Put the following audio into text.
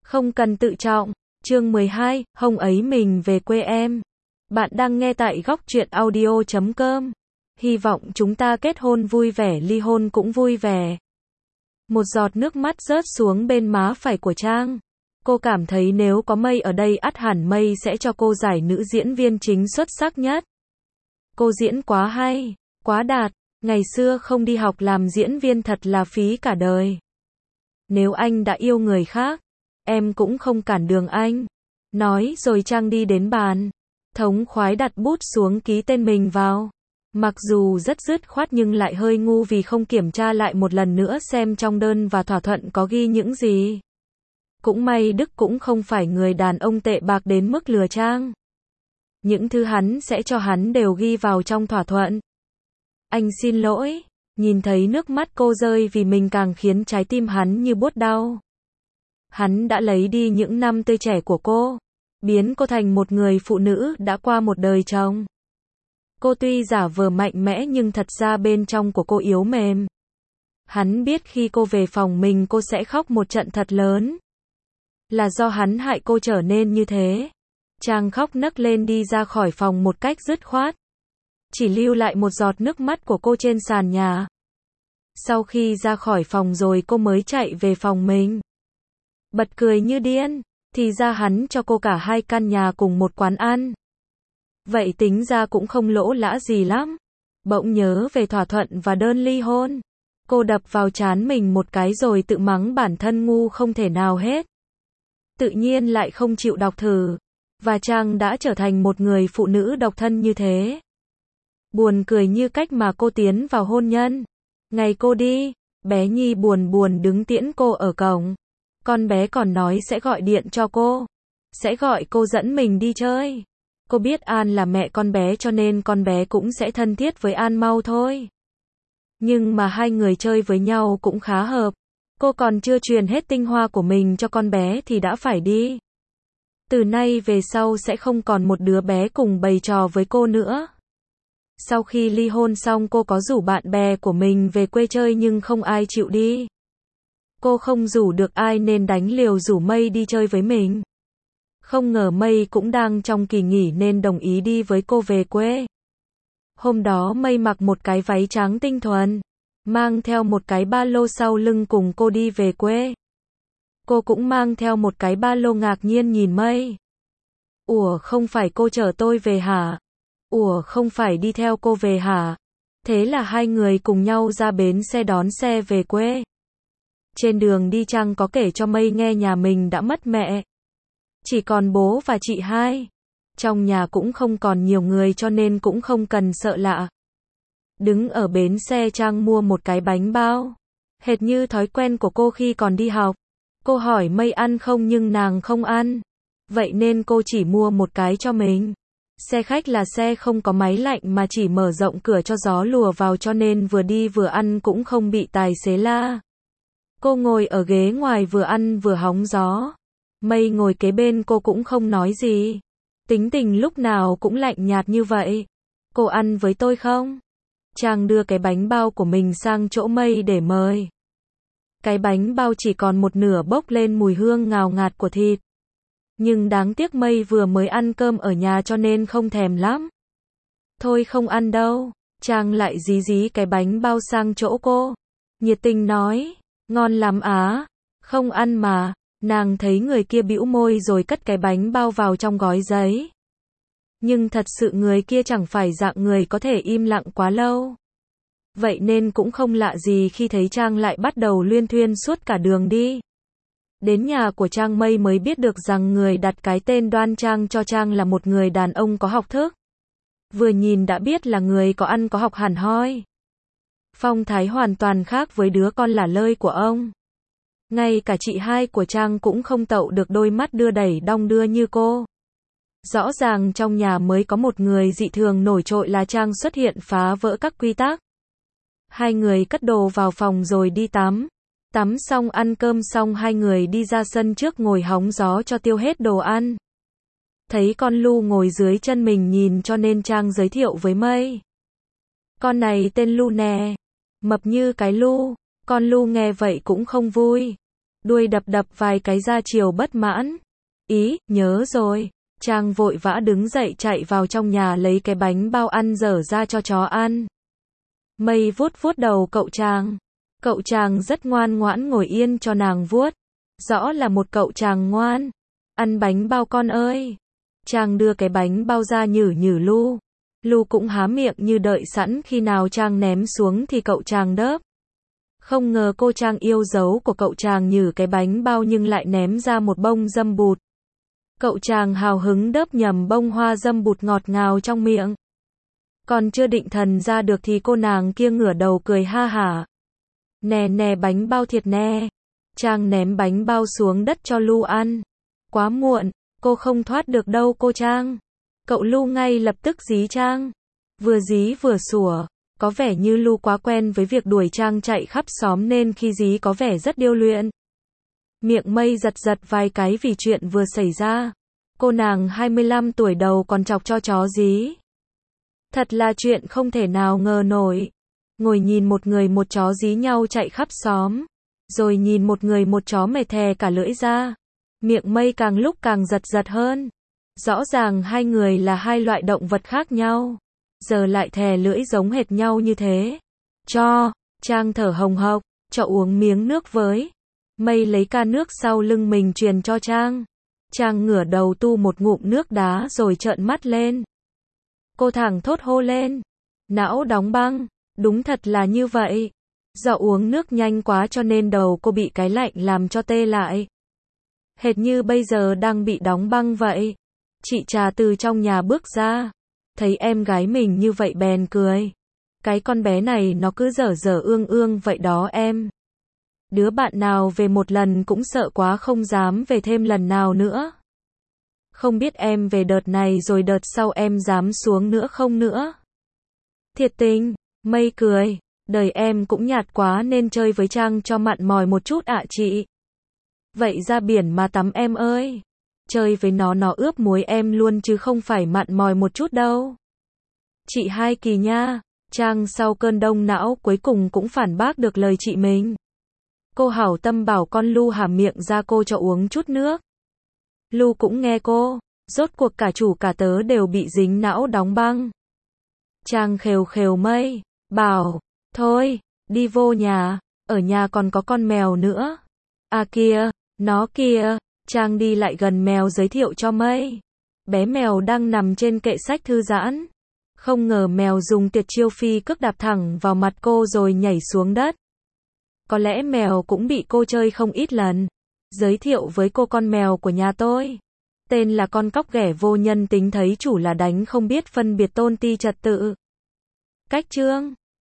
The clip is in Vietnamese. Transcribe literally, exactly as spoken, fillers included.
Không cần tự trọng. Chương mười hai, hôm ấy mình về quê em. Bạn đang nghe tại góc truyện audio chấm com. Hy vọng chúng ta kết hôn vui vẻ, ly hôn cũng vui vẻ. Một giọt nước mắt rớt xuống bên má phải của Trang. Cô cảm thấy nếu có Mây ở đây ắt hẳn Mây sẽ cho cô giải nữ diễn viên chính xuất sắc nhất. Cô diễn quá hay, quá đạt. Ngày xưa không đi học làm diễn viên thật là phí cả đời. Nếu anh đã yêu người khác, em cũng không cản đường anh. Nói rồi Trang đi đến bàn. Thống khoái đặt bút xuống ký tên mình vào. Mặc dù rất dứt khoát nhưng lại hơi ngu vì không kiểm tra lại một lần nữa xem trong đơn và thỏa thuận có ghi những gì. Cũng may Đức cũng không phải người đàn ông tệ bạc đến mức lừa Trang. Những thứ hắn sẽ cho hắn đều ghi vào trong thỏa thuận. Anh xin lỗi. Nhìn thấy nước mắt cô rơi vì mình càng khiến trái tim hắn như buốt đau. Hắn đã lấy đi những năm tươi trẻ của cô, biến cô thành một người phụ nữ đã qua một đời chồng. Cô tuy giả vờ mạnh mẽ nhưng thật ra bên trong của cô yếu mềm. Hắn biết khi cô về phòng mình cô sẽ khóc một trận thật lớn. Là do hắn hại cô trở nên như thế. Trang khóc nấc lên đi ra khỏi phòng một cách dứt khoát. Chỉ lưu lại một giọt nước mắt của cô trên sàn nhà. Sau khi ra khỏi phòng rồi cô mới chạy về phòng mình. Bật cười như điên, thì ra hắn cho cô cả hai căn nhà cùng một quán ăn. Vậy tính ra cũng không lỗ lã gì lắm. Bỗng nhớ về thỏa thuận và đơn ly hôn. Cô đập vào trán mình một cái rồi tự mắng bản thân ngu không thể nào hết. Tự nhiên lại không chịu đọc thử. Và Trang đã trở thành một người phụ nữ độc thân như thế. Buồn cười như cách mà cô tiến vào hôn nhân. Ngày cô đi, bé Nhi buồn buồn đứng tiễn cô ở cổng. Con bé còn nói sẽ gọi điện cho cô. Sẽ gọi cô dẫn mình đi chơi. Cô biết An là mẹ con bé cho nên con bé cũng sẽ thân thiết với An mau thôi. Nhưng mà hai người chơi với nhau cũng khá hợp. Cô còn chưa truyền hết tinh hoa của mình cho con bé thì đã phải đi. Từ nay về sau sẽ không còn một đứa bé cùng bày trò với cô nữa. Sau khi ly hôn xong cô có rủ bạn bè của mình về quê chơi nhưng không ai chịu đi. Cô không rủ được ai nên đánh liều rủ Mây đi chơi với mình. Không ngờ Mây cũng đang trong kỳ nghỉ nên đồng ý đi với cô về quê. Hôm đó Mây mặc một cái váy trắng tinh thuần, mang theo một cái ba lô sau lưng cùng cô đi về quê. Cô cũng mang theo một cái ba lô ngạc nhiên nhìn Mây. Ủa không phải cô chở tôi về hả? Ủa không phải đi theo cô về hả? Thế là hai người cùng nhau ra bến xe đón xe về quê. Trên đường đi Trang có kể cho Mây nghe nhà mình đã mất mẹ. Chỉ còn bố và chị hai. Trong nhà cũng không còn nhiều người cho nên cũng không cần sợ lạ. Đứng ở bến xe Trang mua một cái bánh bao. Hệt như thói quen của cô khi còn đi học. Cô hỏi Mây ăn không nhưng nàng không ăn. Vậy nên cô chỉ mua một cái cho mình. Xe khách là xe không có máy lạnh mà chỉ mở rộng cửa cho gió lùa vào cho nên vừa đi vừa ăn cũng không bị tài xế la. Cô ngồi ở ghế ngoài vừa ăn vừa hóng gió. Mây ngồi kế bên cô cũng không nói gì. Tính tình lúc nào cũng lạnh nhạt như vậy. Cô ăn với tôi không? Trang đưa cái bánh bao của mình sang chỗ Mây để mời. Cái bánh bao chỉ còn một nửa bốc lên mùi hương ngào ngạt của thịt. Nhưng đáng tiếc Mây vừa mới ăn cơm ở nhà cho nên không thèm lắm. Thôi không ăn đâu. Trang lại dí dí cái bánh bao sang chỗ cô. Nhiệt tình nói, ngon lắm á. Không ăn mà. Nàng thấy người kia bĩu môi rồi cất cái bánh bao vào trong gói giấy. Nhưng thật sự người kia chẳng phải dạng người có thể im lặng quá lâu. Vậy nên cũng không lạ gì khi thấy Trang lại bắt đầu luyên thuyên suốt cả đường đi. Đến nhà của Trang Mây mới biết được rằng người đặt cái tên Đoan Trang cho Trang là một người đàn ông có học thức. Vừa nhìn đã biết là người có ăn có học hẳn hoi. Phong thái hoàn toàn khác với đứa con lả lơi của ông. Ngay cả chị hai của Trang cũng không tậu được đôi mắt đưa đẩy đong đưa như cô. Rõ ràng trong nhà mới có một người dị thường nổi trội là Trang xuất hiện phá vỡ các quy tắc. Hai người cất đồ vào phòng rồi đi tắm. Tắm xong ăn cơm xong hai người đi ra sân trước ngồi hóng gió cho tiêu hết đồ ăn. Thấy con Lu ngồi dưới chân mình nhìn cho nên Trang giới thiệu với Mây. Con này tên Lu nè. Mập như cái Lu. Con Lu nghe vậy cũng không vui. đuôi đập đập vài cái ra chiều bất mãn. Ý, nhớ rồi. Trang vội vã đứng dậy chạy vào trong nhà lấy cái bánh bao ăn dở ra cho chó ăn. Mây vuốt vuốt đầu cậu Trang. Cậu Trang rất ngoan ngoãn ngồi yên cho nàng vuốt. Rõ là một cậu Trang ngoan. Ăn bánh bao con ơi. Trang đưa cái bánh bao ra nhử nhử Lu. Lu cũng há miệng như đợi sẵn khi nào Trang ném xuống thì cậu Trang đớp. Không ngờ cô Trang yêu dấu của cậu Trang nhử cái bánh bao nhưng lại ném ra một bông dâm bụt. Cậu Trang hào hứng đớp nhầm bông hoa dâm bụt ngọt ngào trong miệng. Còn chưa định thần ra được thì cô nàng kia ngửa đầu cười ha hả. Nè nè bánh bao thiệt nè. Trang ném bánh bao xuống đất cho Lu ăn. Quá muộn, cô không thoát được đâu cô Trang. Cậu Lu ngay lập tức dí Trang. Vừa dí vừa sủa. Có vẻ như Lu quá quen với việc đuổi Trang chạy khắp xóm nên khi dí có vẻ rất điêu luyện. Miệng Mây giật giật vài cái vì chuyện vừa xảy ra. Cô nàng hai mươi lăm tuổi đầu còn chọc cho chó dí. Thật là chuyện không thể nào ngờ nổi. Ngồi nhìn một người một chó dí nhau chạy khắp xóm. Rồi nhìn một người một chó mệt thè cả lưỡi ra. Miệng Mây càng lúc càng giật giật hơn. Rõ ràng hai người là hai loại động vật khác nhau. Giờ lại thè lưỡi giống hệt nhau như thế. Cho, Trang thở hồng hộc, cho uống miếng nước với. Mây lấy ca nước sau lưng mình truyền cho Trang. Trang ngửa đầu tu một ngụm nước đá rồi trợn mắt lên. Cô thẳng thốt hô lên. Não đóng băng, đúng thật là như vậy. Do uống nước nhanh quá cho nên đầu cô bị cái lạnh làm cho tê lại. Hệt như bây giờ đang bị đóng băng vậy. Chị Trà từ trong nhà bước ra. Thấy em gái mình như vậy bèn cười. Cái con bé này nó cứ dở dở ương ương vậy đó em. Đứa bạn nào về một lần cũng sợ quá không dám về thêm lần nào nữa. Không biết em về đợt này rồi đợt sau em dám xuống nữa không nữa. Thiệt tình, Mây cười. Đời em cũng nhạt quá nên chơi với Trang cho mặn mòi một chút ạ chị. Vậy ra biển mà tắm em ơi. Chơi với nó nó ướp muối em luôn chứ không phải mặn mòi một chút đâu. Chị hai kỳ nha. Trang sau cơn đông não cuối cùng cũng phản bác được lời chị mình. Cô hảo tâm bảo con Lu hàm miệng ra cô cho uống chút nước. Lu cũng nghe cô. Rốt cuộc cả chủ cả tớ đều bị dính não đóng băng. Trang khều khều Mây. Bảo. Thôi, đi vô nhà. Ở nhà còn có con mèo nữa. À kìa, nó kìa. Trang đi lại gần mèo giới thiệu cho Mây. Bé mèo đang nằm trên kệ sách thư giãn. Không ngờ mèo dùng tuyệt chiêu phi cước đạp thẳng vào mặt cô rồi nhảy xuống đất. Có lẽ mèo cũng bị cô chơi không ít lần. Giới thiệu với cô con mèo của nhà tôi. Tên là con cóc ghẻ vô nhân tính thấy chủ là đánh không biết phân biệt tôn ti trật tự. Cách chương